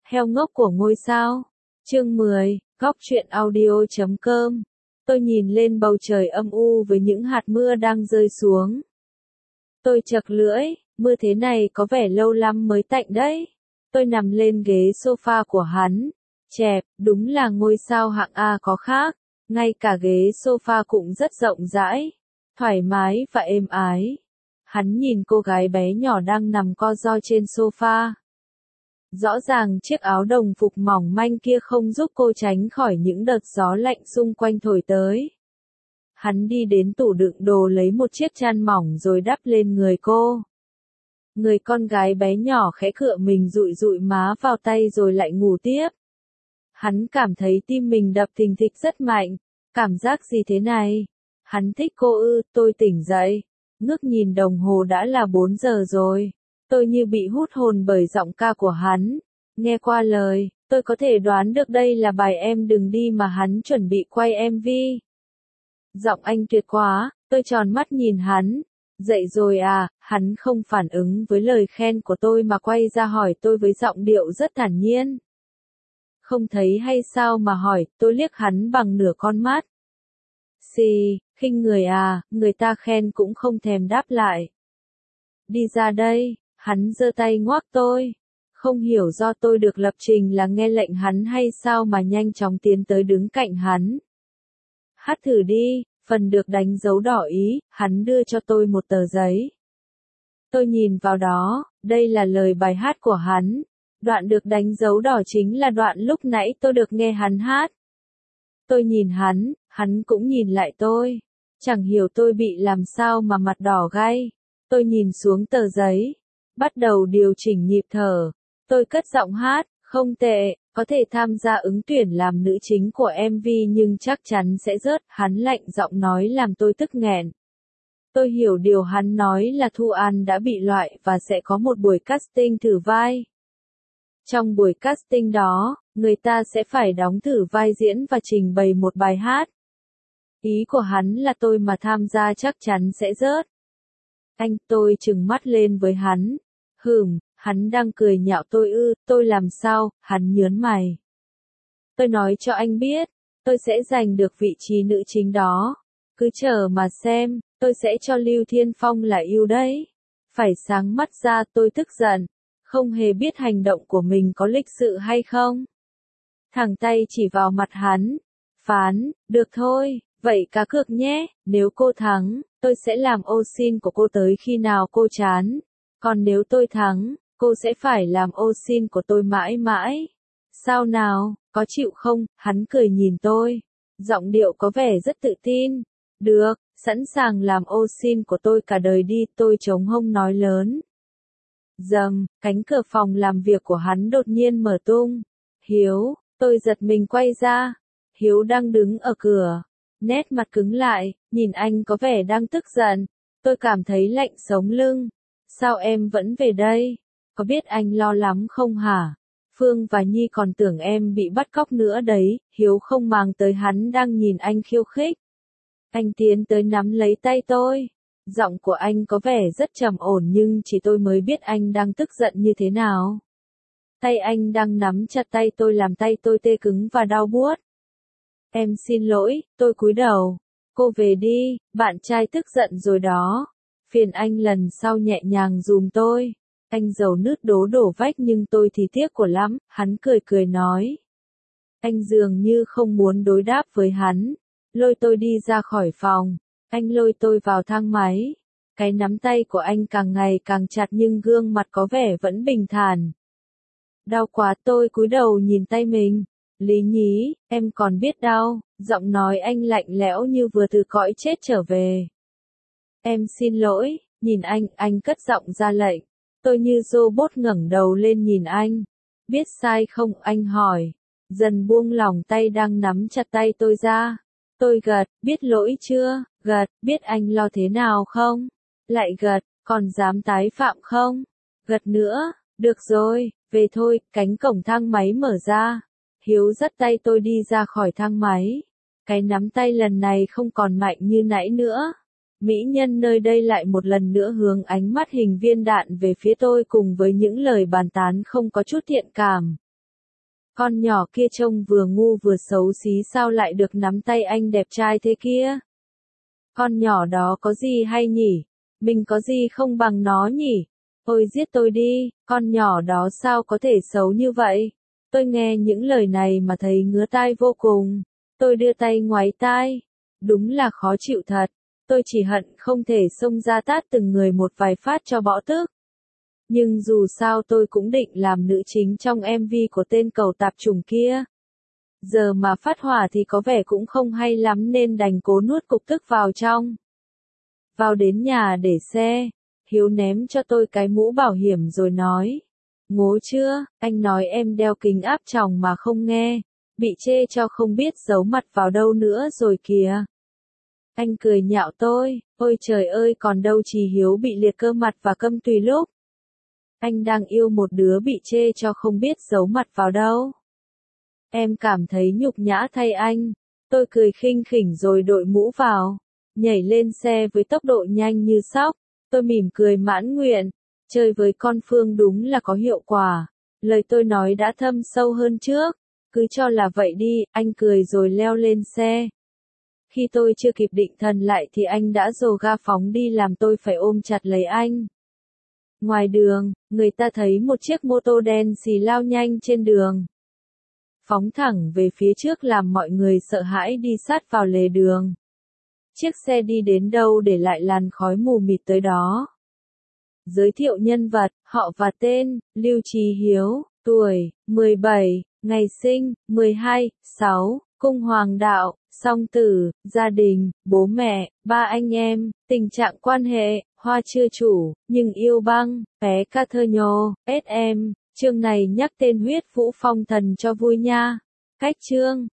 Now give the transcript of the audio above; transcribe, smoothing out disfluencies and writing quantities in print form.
Heo ngốc của ngôi sao. Chương 10, góc truyện audio.com. Tôi nhìn lên bầu trời âm u với những hạt mưa đang rơi xuống. Tôi chật lưỡi, mưa thế này có vẻ lâu lắm mới tạnh đấy. Tôi nằm lên ghế sofa của hắn. Chẹp, đúng là ngôi sao hạng A có khác. Ngay cả ghế sofa cũng rất rộng rãi, thoải mái và êm ái. Hắn nhìn cô gái bé nhỏ đang nằm co ro trên sofa. Rõ ràng chiếc áo đồng phục mỏng manh kia không giúp cô tránh khỏi những đợt gió lạnh xung quanh thổi tới. Hắn đi đến tủ đựng đồ lấy một chiếc chăn mỏng rồi đắp lên người cô. Người con gái bé nhỏ khẽ cựa mình dụi dụi má vào tay rồi lại ngủ tiếp. Hắn cảm thấy tim mình đập thình thịch rất mạnh. Cảm giác gì thế này? Hắn thích cô ư? Tôi tỉnh dậy. Ngước nhìn đồng hồ đã là 4 giờ rồi. Tôi như bị hút hồn bởi giọng ca của hắn. Nghe qua lời, tôi có thể đoán được đây là bài Em Đừng Đi mà hắn chuẩn bị quay MV. Giọng anh tuyệt quá, tôi tròn mắt nhìn hắn. Dậy rồi à? Hắn không phản ứng với lời khen của tôi mà quay ra hỏi tôi với giọng điệu rất thản nhiên. Không thấy hay sao mà hỏi, tôi liếc hắn bằng nửa con mắt. Xì, khinh người à, người ta khen cũng không thèm đáp lại. Đi ra đây, hắn giơ tay ngoắc tôi. Không hiểu do tôi được lập trình là nghe lệnh hắn hay sao mà nhanh chóng tiến tới đứng cạnh hắn. Hát thử đi, phần được đánh dấu đỏ ý, hắn đưa cho tôi một tờ giấy. Tôi nhìn vào đó, đây là lời bài hát của hắn. Đoạn được đánh dấu đỏ chính là đoạn lúc nãy tôi được nghe hắn hát. Tôi nhìn hắn cũng nhìn lại tôi. Chẳng hiểu tôi bị làm sao mà mặt đỏ gay. Tôi nhìn xuống tờ giấy. Bắt đầu điều chỉnh nhịp thở. Tôi cất giọng hát, không tệ, có thể tham gia ứng tuyển làm nữ chính của MV nhưng chắc chắn sẽ rớt. Hắn lạnh giọng nói làm tôi tức nghẹn. Tôi hiểu điều hắn nói là Thu An đã bị loại và sẽ có một buổi casting thử vai. Trong buổi casting đó, người ta sẽ phải đóng thử vai diễn và trình bày một bài hát. Ý của hắn là tôi mà tham gia chắc chắn sẽ rớt. Tôi trừng mắt lên với hắn. Hắn đang cười nhạo tôi ư? Tôi làm sao? Hắn nhớn mày. Tôi nói cho anh biết, tôi sẽ giành được vị trí nữ chính đó. Cứ chờ mà xem, tôi sẽ cho Lưu Thiên Phong là yêu đấy. Phải sáng mắt ra, tôi tức giận. Không hề biết hành động của mình có lịch sự hay không. Thẳng tay chỉ vào mặt hắn. Phán, được thôi, vậy cá cược nhé, nếu cô thắng, tôi sẽ làm ô sin của cô tới khi nào cô chán. Còn nếu tôi thắng, cô sẽ phải làm ô sin của tôi mãi mãi. Sao nào, có chịu không? Hắn cười nhìn tôi. Giọng điệu có vẻ rất tự tin. Được, sẵn sàng làm ô sin của tôi cả đời đi, tôi chống hông nói lớn. Dầm, cánh cửa phòng làm việc của hắn đột nhiên mở tung. Hiếu, tôi giật mình quay ra. Hiếu đang đứng ở cửa. Nét mặt cứng lại, nhìn anh có vẻ đang tức giận. Tôi cảm thấy lạnh sống lưng. Sao em vẫn về đây? Có biết anh lo lắm không hả? Phương và Nhi còn tưởng em bị bắt cóc nữa đấy. Hiếu không màng tới hắn đang nhìn anh khiêu khích. Anh tiến tới nắm lấy tay tôi. Giọng của anh có vẻ rất trầm ổn nhưng chỉ tôi mới biết anh đang tức giận như thế nào. Tay anh đang nắm chặt tay tôi làm tay tôi tê cứng và đau buốt. Em xin lỗi, tôi cúi đầu. Cô về đi, bạn trai tức giận rồi đó. Phiền anh lần sau nhẹ nhàng dùm tôi. Anh dầu nước đổ vách nhưng tôi thì tiếc của lắm, hắn cười cười nói. Anh dường như không muốn đối đáp với hắn. Lôi tôi đi ra khỏi phòng. Anh lôi tôi vào thang máy. Cái nắm tay của anh càng ngày càng chặt nhưng gương mặt có vẻ vẫn bình thản. Đau quá, tôi cúi đầu nhìn tay mình. Lý nhí, em còn biết đau. Giọng nói anh lạnh lẽo như vừa từ cõi chết trở về. Em xin lỗi, nhìn anh cất giọng ra lệnh. Tôi như robot ngẩng đầu lên nhìn anh. Biết sai không? Anh hỏi. Dần buông lỏng tay đang nắm chặt tay tôi ra. Tôi gật, biết lỗi chưa? Gật, biết anh lo thế nào không? Lại gật, còn dám tái phạm không? Gật nữa, được rồi, về thôi. Cánh cổng thang máy mở ra. Hiếu dắt tay tôi đi ra khỏi thang máy. Cái nắm tay lần này không còn mạnh như nãy nữa. Mỹ nhân nơi đây lại một lần nữa hướng ánh mắt hình viên đạn về phía tôi cùng với những lời bàn tán không có chút thiện cảm. Con nhỏ kia trông vừa ngu vừa xấu xí sao lại được nắm tay anh đẹp trai thế kia? Con nhỏ đó có gì hay nhỉ? Mình có gì không bằng nó nhỉ? Ôi giết tôi đi, con nhỏ đó sao có thể xấu như vậy? Tôi nghe những lời này mà thấy ngứa tai vô cùng. Tôi đưa tay ngoáy tai. Đúng là khó chịu thật. Tôi chỉ hận không thể xông ra tát từng người một vài phát cho bỏ tức. Nhưng dù sao tôi cũng định làm nữ chính trong MV của tên cầu tạp chủng kia. Giờ mà phát hỏa thì có vẻ cũng không hay lắm nên đành cố nuốt cục tức vào trong. Vào đến nhà để xe, Hiếu ném cho tôi cái mũ bảo hiểm rồi nói. Ngố chưa, anh nói em đeo kính áp tròng mà không nghe, bị chê cho không biết giấu mặt vào đâu nữa rồi kìa. Anh cười nhạo tôi, ôi trời ơi còn đâu chỉ Hiếu bị liệt cơ mặt và câm tùy lúc. Anh đang yêu một đứa bị chê cho không biết giấu mặt vào đâu. Em cảm thấy nhục nhã thay anh. Tôi cười khinh khỉnh rồi đội mũ vào, nhảy lên xe với tốc độ nhanh như sóc. Tôi mỉm cười mãn nguyện, chơi với con Phương đúng là có hiệu quả. Lời tôi nói đã thâm sâu hơn trước, cứ cho là vậy đi, anh cười rồi leo lên xe. Khi tôi chưa kịp định thần lại thì anh đã dồ ga phóng đi làm tôi phải ôm chặt lấy anh. Ngoài đường, người ta thấy một chiếc mô tô đen xì lao nhanh trên đường. Phóng thẳng về phía trước làm mọi người sợ hãi đi sát vào lề đường. Chiếc xe đi đến đâu để lại làn khói mù mịt tới đó. Giới thiệu nhân vật, họ và tên, Lưu Chí Hiếu, tuổi, 17, ngày sinh, 12/6, cung hoàng đạo, song tử, gia đình, bố mẹ, 3 anh em, tình trạng quan hệ, hoa chưa chủ, nhưng yêu băng, bé ca thơ nhô, SM, chương này nhắc tên huyết vũ phong thần cho vui nha. Cách chương